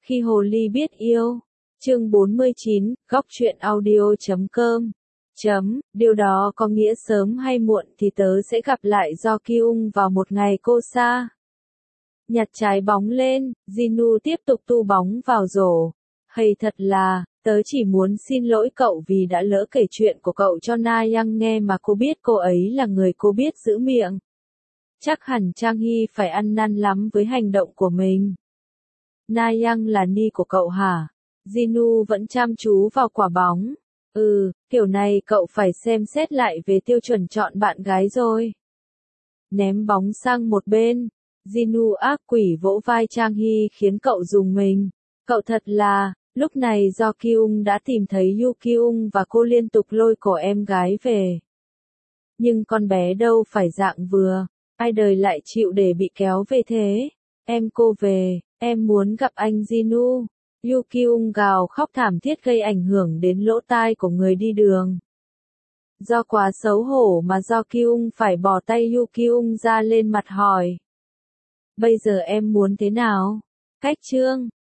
Khi hồ ly biết yêu. Chương 49, góc truyện audio.com. Điều đó có nghĩa sớm hay muộn thì tớ sẽ gặp lại Do Kyung vào một ngày cô sa. Nhặt trái bóng lên, Jinu tiếp tục tu bóng vào rổ. Hay thật là, tớ chỉ muốn xin lỗi cậu vì đã lỡ kể chuyện của cậu cho Na Yang nghe mà cô biết cô ấy là người cô biết giữ miệng. Chắc hẳn Trang Hy phải ăn năn lắm với hành động của mình. Na Yang là ni của cậu hả? Jinu vẫn chăm chú vào quả bóng. Kiểu này cậu phải xem xét lại về tiêu chuẩn chọn bạn gái rồi. Ném bóng sang một bên. Jinu ác quỷ vỗ vai Trang Hy khiến cậu rùng mình. Cậu thật là, lúc này Do Kyung đã tìm thấy Yu Kyung và cô liên tục lôi cổ em gái về. Nhưng con bé đâu phải dạng vừa, ai đời lại chịu để bị kéo về thế. Em cô về, em muốn gặp anh Jinu. Yu Kyung gào khóc thảm thiết gây ảnh hưởng đến lỗ tai của người đi đường. Do quá xấu hổ mà Do Kyung phải bỏ tay Yu Kyung ra lên mặt hỏi. Bây giờ em muốn thế nào? Cách trương,